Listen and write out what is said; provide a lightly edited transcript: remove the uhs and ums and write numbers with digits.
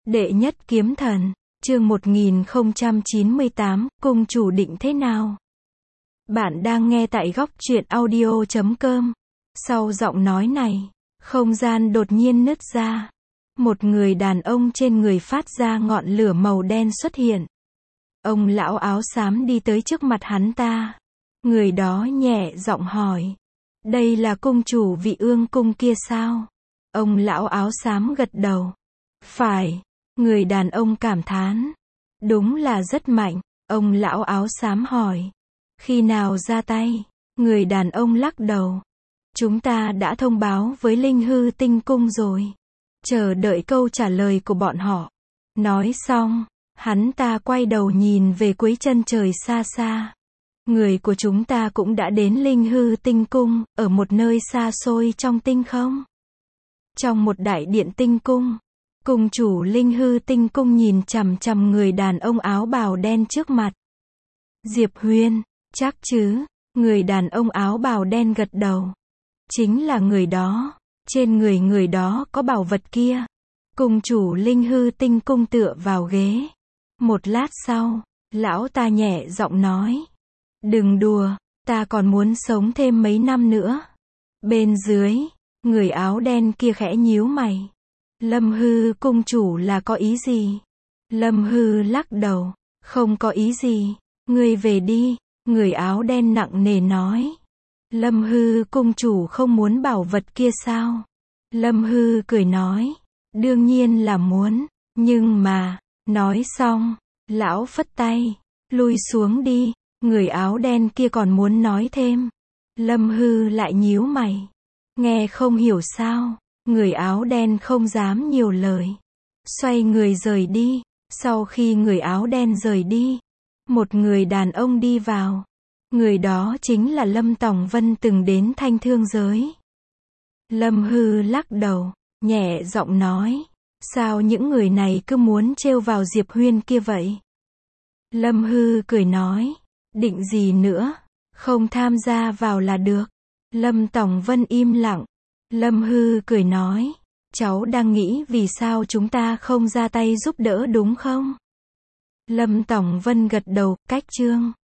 Đệ nhất kiếm thần, chương 1098, cung chủ định thế nào? Bạn đang nghe tại góc truyện audio.com. Sau giọng nói này, không gian đột nhiên nứt ra. Một người đàn ông trên người phát ra ngọn lửa màu đen xuất hiện. Ông lão áo xám đi tới trước mặt hắn ta. Người đó nhẹ giọng hỏi. Đây là cung chủ Vị Ương cung kia sao? Ông lão áo xám gật đầu. Phải. Người đàn ông cảm thán. Đúng là rất mạnh. Ông lão áo xám hỏi. Khi nào ra tay? Người đàn ông lắc đầu. Chúng ta đã thông báo với Linh Hư Tinh Cung rồi. Chờ đợi câu trả lời của bọn họ. Nói xong, hắn ta quay đầu nhìn về cuối chân trời xa xa. Người của chúng ta cũng đã đến Linh Hư Tinh Cung, ở một nơi xa xôi trong tinh không. Trong một đại điện tinh cung, cung chủ Linh Hư Tinh Cung nhìn chằm chằm người đàn ông áo bào đen trước mặt. Diệp Huyên, chắc chứ? Người đàn ông áo bào đen gật đầu. Chính là người đó. Trên người người đó có bảo vật kia. Cung chủ Linh Hư Tinh Cung tựa vào ghế. Một lát sau, lão ta nhẹ giọng nói. Đừng đùa, ta còn muốn sống thêm mấy năm nữa. Bên dưới, người áo đen kia khẽ nhíu mày. Lâm Hư cung chủ là có ý gì? Lâm Hư lắc đầu. Không có ý gì. Ngươi về đi. Người áo đen nặng nề nói. Lâm Hư cung chủ không muốn bảo vật kia sao? Lâm Hư cười nói. Đương nhiên là muốn. Nhưng mà, nói xong, lão phất tay. Lui xuống đi. Người áo đen kia còn muốn nói thêm. Lâm Hư lại nhíu mày. Nghe không hiểu sao? Người áo đen không dám nhiều lời. Xoay người rời đi. Sau khi người áo đen rời đi, một người đàn ông đi vào. Người đó chính là Lâm Tòng Vân từng đến Thanh Thương giới. Lâm Hư lắc đầu, nhẹ giọng nói. Sao những người này cứ muốn trêu vào Diệp Huyên kia vậy? Lâm Hư cười nói. Định gì nữa? Không tham gia vào là được. Lâm Tòng Vân im lặng. Lâm Hư cười nói. Cháu đang nghĩ vì sao chúng ta không ra tay giúp đỡ đúng không? Lâm Tòng Vân gật đầu, cách chương